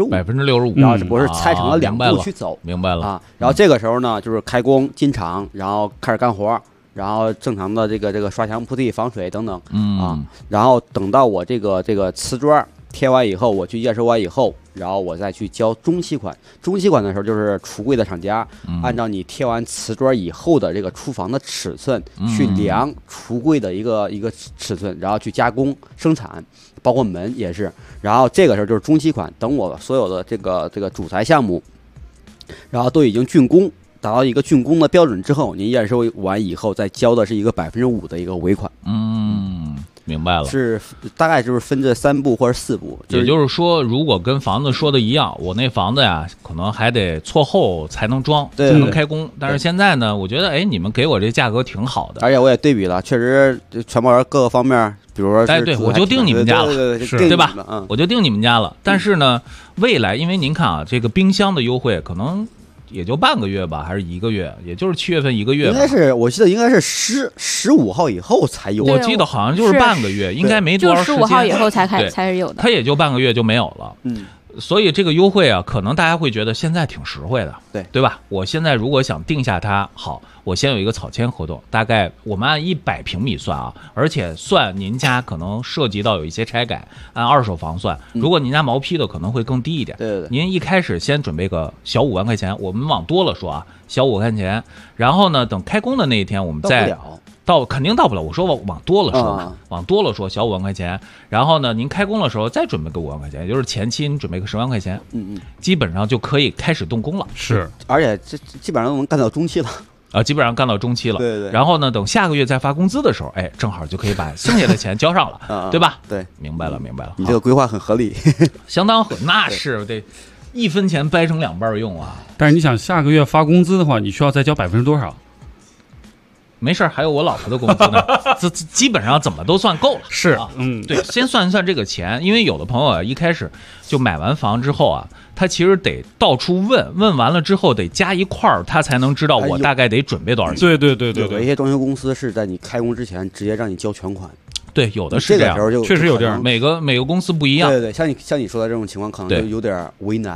65%，然后只不过是拆成了2步去走， 明白了啊。然后这个时候呢，就是开工进场，然后开始干活，然后正常的这个刷墙铺地防水等等，啊，然后等到我这个瓷砖贴完以后，我去验收完以后，然后我再去交中期款。中期款的时候，就是橱柜的厂家按照你贴完瓷砖以后的这个厨房的尺寸去量橱柜的一个尺寸，然后去加工生产，包括门也是。然后这个时候就是中期款，等我所有的这个主材项目，然后都已经竣工，达到一个竣工的标准之后，您验收完以后再交的是一个5%的一个尾款。 明白了， 是大概就是分这3步或者4步， 也就是说，如果跟房子说的一样，我那房子呀，可能还得错后才能装，才能开工。但是现在呢，我觉得，你们给我这价格挺好的， 而且我也对比了，确实全包园各个方面，比如说， 对，我就定你们家了，对吧？我就定你们家了。但是呢，未来因为您看啊，这个冰箱的优惠可能也就半个月吧，还是1个月，也就是7月份1个月吧。 应该是，我记得应该是15号以后才有。 我记得好像就是半个月，应该没多少时间。 15号以后才是有的。 它也就半个月就没有了。所以这个优惠啊，可能大家会觉得现在挺实惠的，对吧？我现在如果想定下它，好，我先有一个草签合同，大概我们按100平米算啊，而且算您家可能涉及到有一些拆改，按二手房算。如果您家毛坯的可能会更低一点。 对。 您一开始先准备个小5万块钱，我们往多了说啊，小5万块钱，然后呢，等开工的那一天我们再。肯定到不了，我说往多了说，往多了说，小5万块钱，然后呢，您开工的时候再准备个5万块钱，也就是前期你准备个10万块钱，基本上就可以开始动工了。 是， 而且这基本上能干到中期了。 基本上干到中期了。 对。 然后呢，等下个月再发工资的时候，正好就可以把剩下的钱交上了，对吧？ 对， 明白了。 你这个规划很合理， 相当合，那是得1分钱掰成2半用啊。 但是你想下个月发工资的话，你需要再交多少？ 没事，还有我老婆的工资呢，这基本上怎么都算够了。 是啊，对，先算一算这个钱，因为有的朋友啊，一开始就买完房之后啊，他其实得到处问完了之后得加一块儿，他才能知道我大概得准备多少钱。 对， 有一些装修公司是在你开工之前直接让你交全款。 对，有的是这样， 这个时候就确实有这样， 每个公司不一样。 对，像你说的这种情况，可能就有点为难。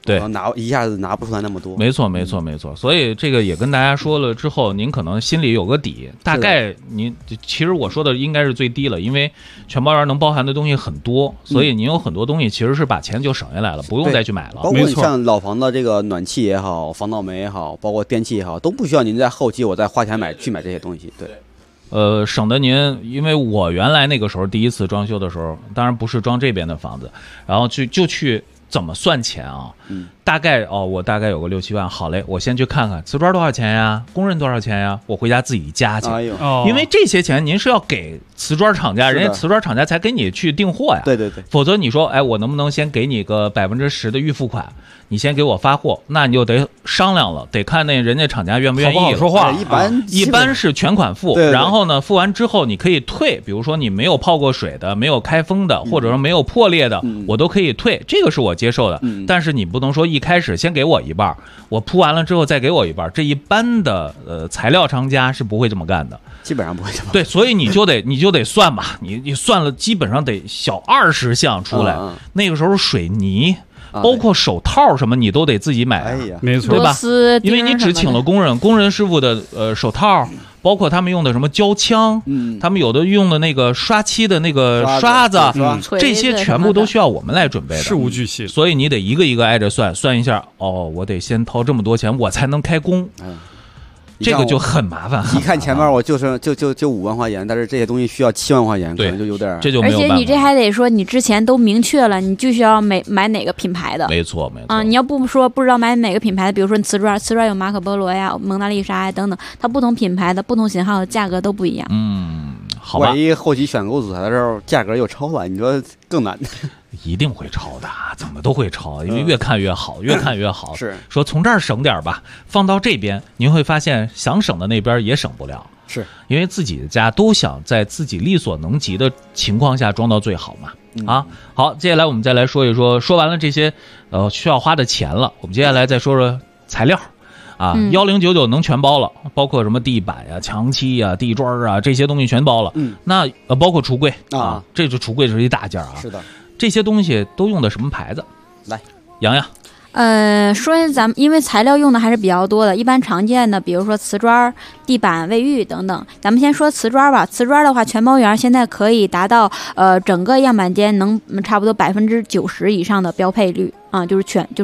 对， 一下子拿不出来那么多。 没错。所以这个也跟大家说了之后，您可能心里有个底，大概您其实我说的应该是最低了，因为全包园能包含的东西很多，所以您有很多东西其实是把钱就省下来了，不用再去买了。 包括你像老房的这个暖气也好，防盗门也好，包括电器也好，都不需要您在后期我再花钱去买这些东西。对。 省得您，因为我原来那个时候第一次装修的时候，当然不是装这边的房子，然后就去怎么算钱啊？大概我大概有个6、7万，好嘞，我先去看看瓷砖多少钱呀，工人多少钱呀，我回家自己加去。因为这些钱您是要给瓷砖厂家，人家瓷砖厂家才给你去订货呀。 对。 否则你说，我能不能先给你个10%的预付款？你先给我发货，那你就得商量了，得看那人家厂家愿不愿意。 好不好说话？ 一般是全款付， 对， 然后呢，付完之后你可以退，比如说你没有泡过水的，没有开封的，或者说没有破裂的，我都可以退，这个是我接受的。但是你不能说一开始先给我一半，我铺完了之后再给我一半，这一般的材料商家是不会这么干的， 基本上不会这么干。 对，所以你就得算吧，你算了，基本上得小20项出来。那个时候水泥。包括手套什么你都得自己买， 没错， 对吧？因为你只请了工人师傅的手套，包括他们用的什么胶枪，他们有的用的那个刷漆的那个刷子，这些全部都需要我们来准备的， 事无巨细。 所以你得一个一个挨着算一下，我得先掏这么多钱，我才能开工。这个就很麻烦。 一看前面我就5万块钱，但是这些东西需要7万块钱，可能就有点， 这就没有办法。 而且你这还得说你之前都明确了，你就需要买哪个品牌的。 没错。 你要不说不知道买哪个品牌的，比如说你瓷砖有马可波罗呀、蒙娜丽莎呀等等，它不同品牌的不同型号的价格都不一样。 好吧。 万一后期选购组材的时候价格又超了，你说更难。 一定会超的，怎么都会超，因为越看越好，越看越好。 是说从这儿省点吧，放到这边，您会发现想省的那边也省不了。 是因为自己的家都想在自己力所能及的情况下装到最好嘛。好，接下来我们再来说一说，说完了这些需要花的钱了，我们接下来再说说材料。1099能全包了，包括什么地板呀、墙漆呀、地砖啊，这些东西全包了。那包括橱柜啊，这就橱柜是一大件啊。 是的， 这些东西都用的什么牌子？ 来， 洋洋。 说咱们因为材料用的还是比较多的，一般常见的，比如说瓷砖、地板、卫浴等等。咱们先说瓷砖吧。瓷砖的话，全包园现在可以达到整个样板间能差不多90%以上的标配率啊，就是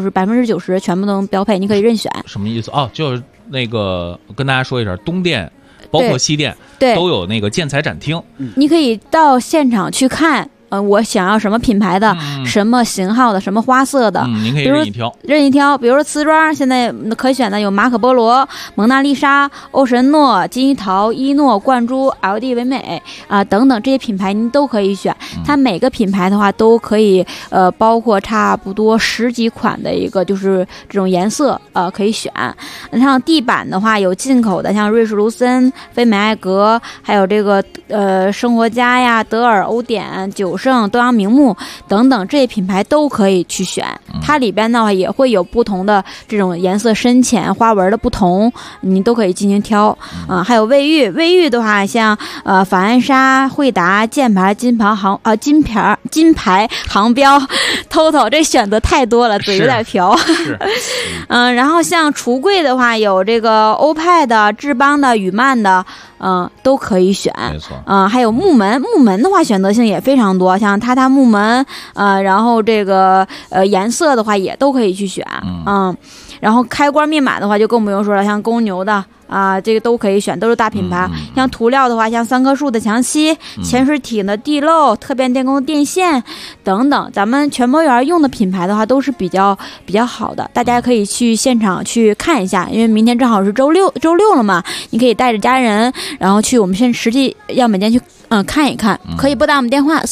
90%全部都能标配，你可以任选。 什么意思？就是那个跟大家说一声，东电包括西电都有那个建材展厅， 你可以到现场去看。我想要什么品牌的、什么型号的、什么花色的， 您可以任意挑。比如说瓷砖，现在可选的有马可波罗、蒙娜丽莎、欧神诺、金一陶、伊诺、冠珠、LD 唯美等等这些品牌您都可以选。它每个品牌的话都可以包括差不多10几款的一个就是这种颜色可以选。像地板的话有进口的，像瑞士卢森、飞美艾格，还有这个生活家呀、德尔、欧典、久盛、东阳明目等等这些品牌都可以去选。它里边的话也会有不同的这种颜色深浅、花纹的不同，你都可以进行挑。还有卫浴的话，像法安莎、惠达、箭牌、金牌、航标、TOTO， 这选择太多了，嘴有点瓢。然后像橱柜的话，有这个欧派的、智邦的、宇曼的。都可以选， 没错。 还有木门的话选择性也非常多，像榻榻木门，然后这个颜色的话也都可以去选，然后开关密码的话就更不用说了，像公牛的。这个都可以选，都是大品牌。像涂料的话，像3棵树的墙漆、潜水艇的地漏、特变电工的电线等等，咱们全包园用的品牌的话都是比较好的，大家可以去现场去看一下，因为明天正好是周六了嘛，你可以带着家人，然后去我们实际样板间去看一看，可以拨打我们电话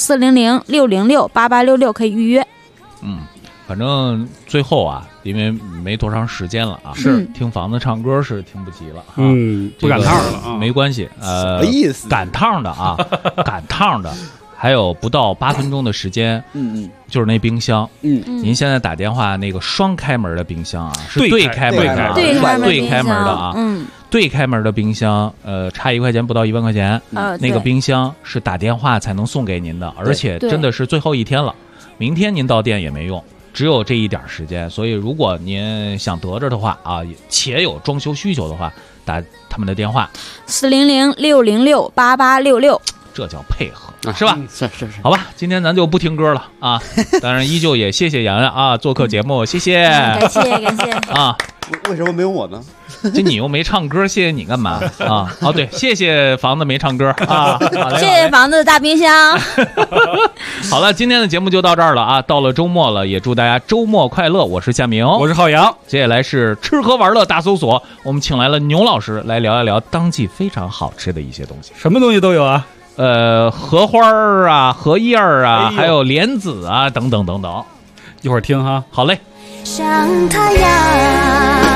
400-606-8866可以预约。 反正最后因为没多长时间了是听房子唱歌是听不及了不赶趟了没关系， 什么意思？ 赶趟的赶趟的还有不到8分钟的时间，就是那冰箱，您现在打电话那个双开门的冰箱是对开门的，对开门的对开门的冰箱，差1块钱不到1万块钱，那个冰箱是打电话才能送给您的，而且真的是最后一天了，明天您到店也没用。 只有这一点时间，所以如果您想得着的话啊，且有装修需求的话，打他们的电话 400-606-8866， 这叫配合，是吧？ 是。 好吧，今天咱就不听歌了啊！当然，依旧也谢谢洋洋啊，做客节目，谢谢， 感谢啊！ 为什么没有我呢？ 这你又没唱歌，谢谢你干嘛啊？哦，对，谢谢房子没唱歌啊！ 谢谢房子的大冰箱。 好了，今天的节目就到这儿了啊！到了周末了，也祝大家周末快乐。我是夏明， 我是浩洋。 接下来是吃喝玩乐大搜索，我们请来了牛老师来聊一聊当季非常好吃的一些东西。 什么东西都有啊？ 荷花啊，荷叶啊，还有莲子啊，等等等等。 一会儿听哈。 好嘞。 像太阳。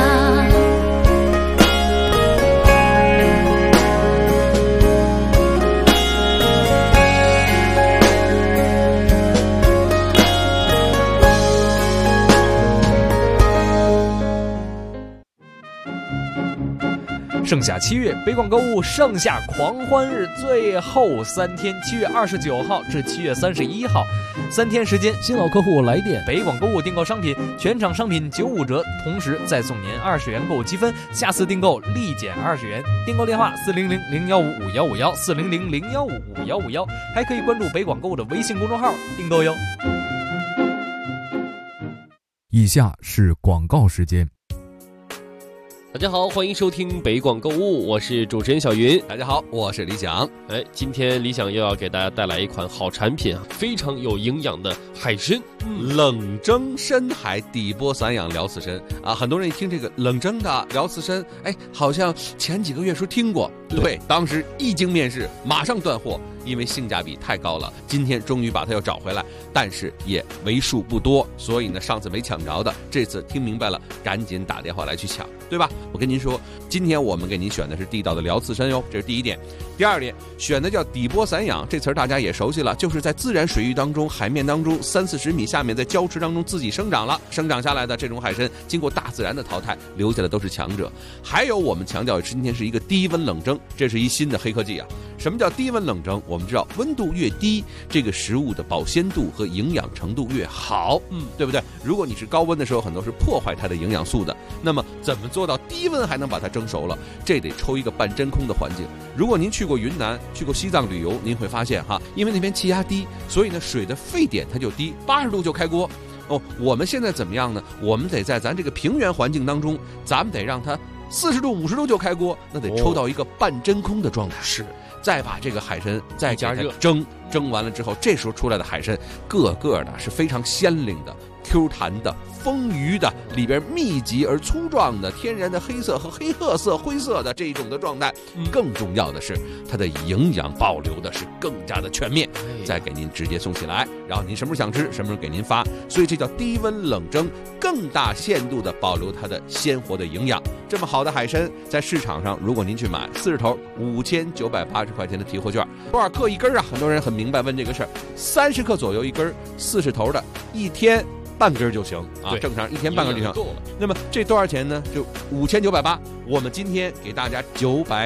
盛夏7月，北广购物盛夏狂欢日最后3天，7月29号至7月31号，3天时间，新老客户来电北广购物订购商品，全场商品95折，同时再送您20元购物积分，下次订购立减20元。订购电话400-015-5151，400-015-5151，还可以关注北广购物的微信公众号订购哟。 以下是广告时间。 大家好，欢迎收听北广购物，我是主持人小云。 大家好，我是李想。 今天李想又要给大家带来一款好产品，非常有营养的海参， 冷蒸深海底波散养辽刺参啊！很多人一听这个冷蒸的辽刺参，好像前几个月说听过，对，当时一经面世，马上断货。因为性价比太高了，今天终于把它又找回来，但是也为数不多，所以呢，上次没抢着的，这次听明白了，赶紧打电话来去抢，对吧？我跟您说，今天我们给您选的是地道的辽刺参哟，这是第一点。第二点，选的叫底波散养，这词儿大家也熟悉了，就是在自然水域当中、海面当中30-40米下面，在礁池当中自己生长下来的这种海参，经过大自然的淘汰，留下的都是强者。还有我们强调今天是一个低温冷蒸，这是一新的黑科技啊！什么叫低温冷蒸？我们知道温度越低，这个食物的保鲜度和营养程度越好，对不对？如果你是高温的时候，很多是破坏它的营养素的。那么怎么做到低温还能把它蒸熟了？这得抽一个半真空的环境。如果您去过云南、去过西藏旅游，您会发现哈，因为那边气压低，所以呢水的沸点它就低，80度就开锅。我们现在怎么样呢？我们得在咱这个平原环境当中，咱们得让它40度、50度就开锅，那得抽到一个半真空的状态。是。再把这个海参再加热蒸完了之后，这时候出来的海参个个的是非常鲜灵的、Q 弹的、丰腴的，里边密集而粗壮的天然的黑色和黑褐色、灰色的这一种的状态。更重要的是，它的营养保留的是更加的全面，再给您直接送起来，然后您什么时候想吃，什么时候给您发。所以这叫低温冷蒸，更大限度的保留它的鲜活的营养。这么好的海参，在市场上，如果您去买40头，5980块钱的提货券，多少克一根啊？很多人很明白问这个事儿，30克左右一根，40头的，一天半根就行啊，正常一天半根就行。那么这多少钱呢？就5980，我们今天给大家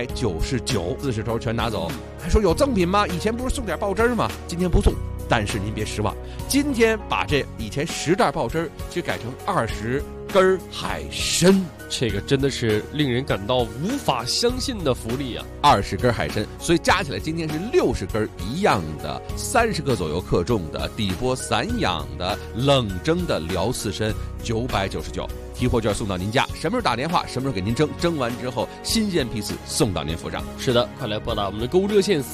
999，40头全拿走。还说有赠品吗？以前不是送点爆汁吗？今天不送，但是您别失望，今天把这以前10袋爆汁去改成20根海参， 这个真的是令人感到无法相信的福利啊 ！20根海参，所以加起来今天是60根一样的，30克左右克重的底波散养的冷蒸的辽刺参，999。提货券送到您家，什么时候打电话，什么时候给您蒸完之后，新鲜批次送到您府上。 是的，快来拨打我们的购物热线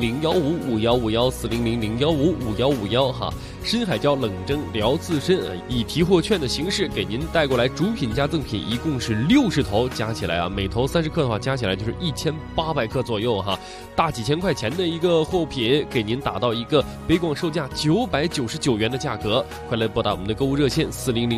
400-015-5151，400-015-5151哈。深海椒冷蒸辽刺参以提货券的形式给您带过来，主品加赠品一共是60头，加起来啊，每头30克的话，加起来就是1800克左右哈，大几千块钱的一个货品，给您打到一个北广售价999元的价格。快来拨打我们的购物热线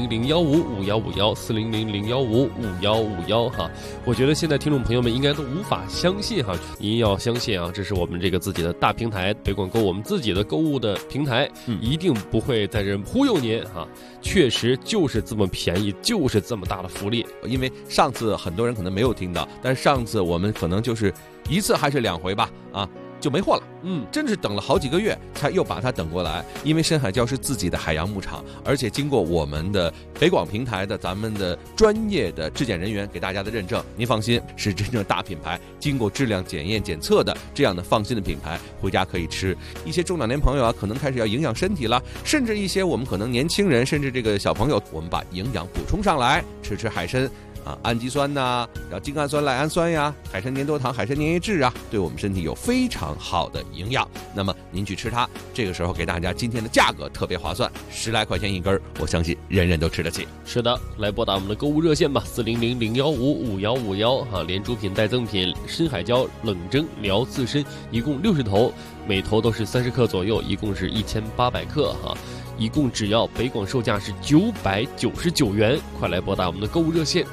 400-015-5151，400-015-5151哈。我觉得现在听众朋友们应该都无法相信哈，您要相信啊，这是我们这个自己的大平台北广购，我们自己的购物的平台，一定不会在这忽悠您哈，确实就是这么便宜，就是这么大的福利。 因为上次很多人可能没有听到，但是上次我们可能就是1次还是2回吧啊。 就没货了。真是等了好几个月才又把它等过来。因为深海礁是自己的海洋牧场，而且经过我们的北广平台的咱们的专业的质检人员给大家的认证，您放心，是真正大品牌，经过质量检验检测的这样的放心的品牌，回家可以吃。一些中老年朋友啊，可能开始要营养身体了，甚至一些我们可能年轻人，甚至这个小朋友，我们把营养补充上来，吃海参氨基酸呐，然后精氨酸、赖氨酸呀，海参粘多糖、海参粘液质啊，对我们身体有非常好的营养。那么您去吃它，这个时候给大家今天的价格特别划算，10来块钱一根，我相信人人都吃得起。 是的，来拨打我们的购物热线吧，400-015-5151哈，连主品带赠品，深海礁冷蒸辽刺参，一共60头，每头都是30克左右，一共是1800克哈。一共只要北广售价是999元，快来拨打我们的购物热线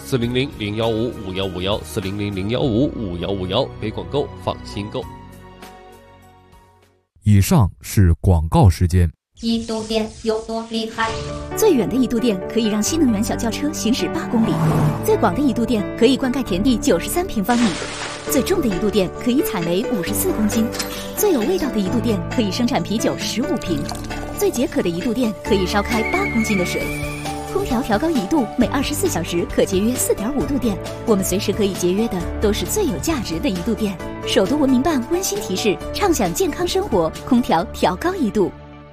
400-015-5151，400-015-5151，北广购，放心购。 以上是广告时间。 一度电有多厉害？ 最远的一度电可以让新能源小轿车行驶8公里，最广的一度电可以灌溉田地93平方米，最重的一度电可以采煤54公斤，最有味道的一度电可以生产啤酒15瓶。最解渴的一度电可以烧开8公斤的水，空调调高1度，每24小时可节约4.5度电。我们随时可以节约的都是最有价值的一度电。首都文明办温馨提示：畅享健康生活，空调调高1度。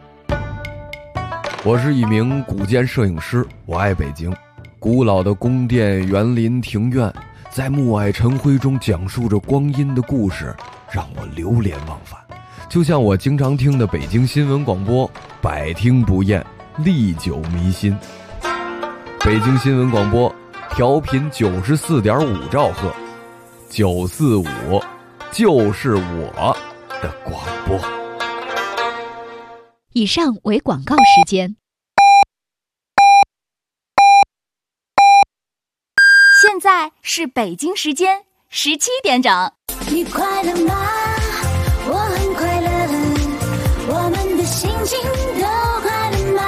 我是一名古建摄影师，我爱北京。古老的宫殿、园林、庭院，在暮霭晨辉中讲述着光阴的故事，让我流连忘返。就像我经常听的北京新闻广播，百听不厌，历久弥新。北京新闻广播调频94.5兆赫，945就是我的广播。 以上为广告时间。 现在是北京时间17点整。 你快乐吗？我很快乐，我们的心情都快乐吗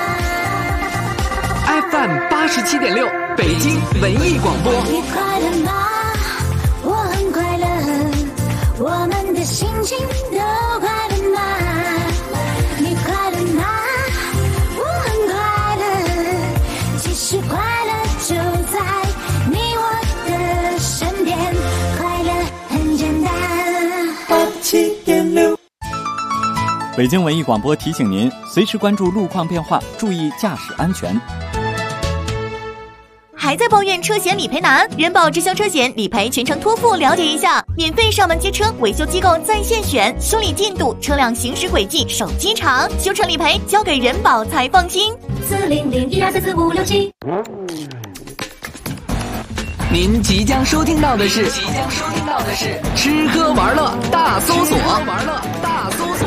？FM 87.6，北京文艺广播。 你快乐吗？我很快乐，我们的心情都快乐吗？你快乐吗？我很快乐，其实快乐就在你我的身边，快乐很简单。87.6。 北京文艺广播提醒您，随时关注路况变化，注意驾驶安全。 还在抱怨车险理赔难？人保直销车险理赔全程托付，了解一下，免费上门接车，维修机构在线选，修理进度、车辆行驶轨迹、手机长，修成理赔交给人保才放心。 400-1234567。 您即将收听到的是吃喝玩乐大搜索。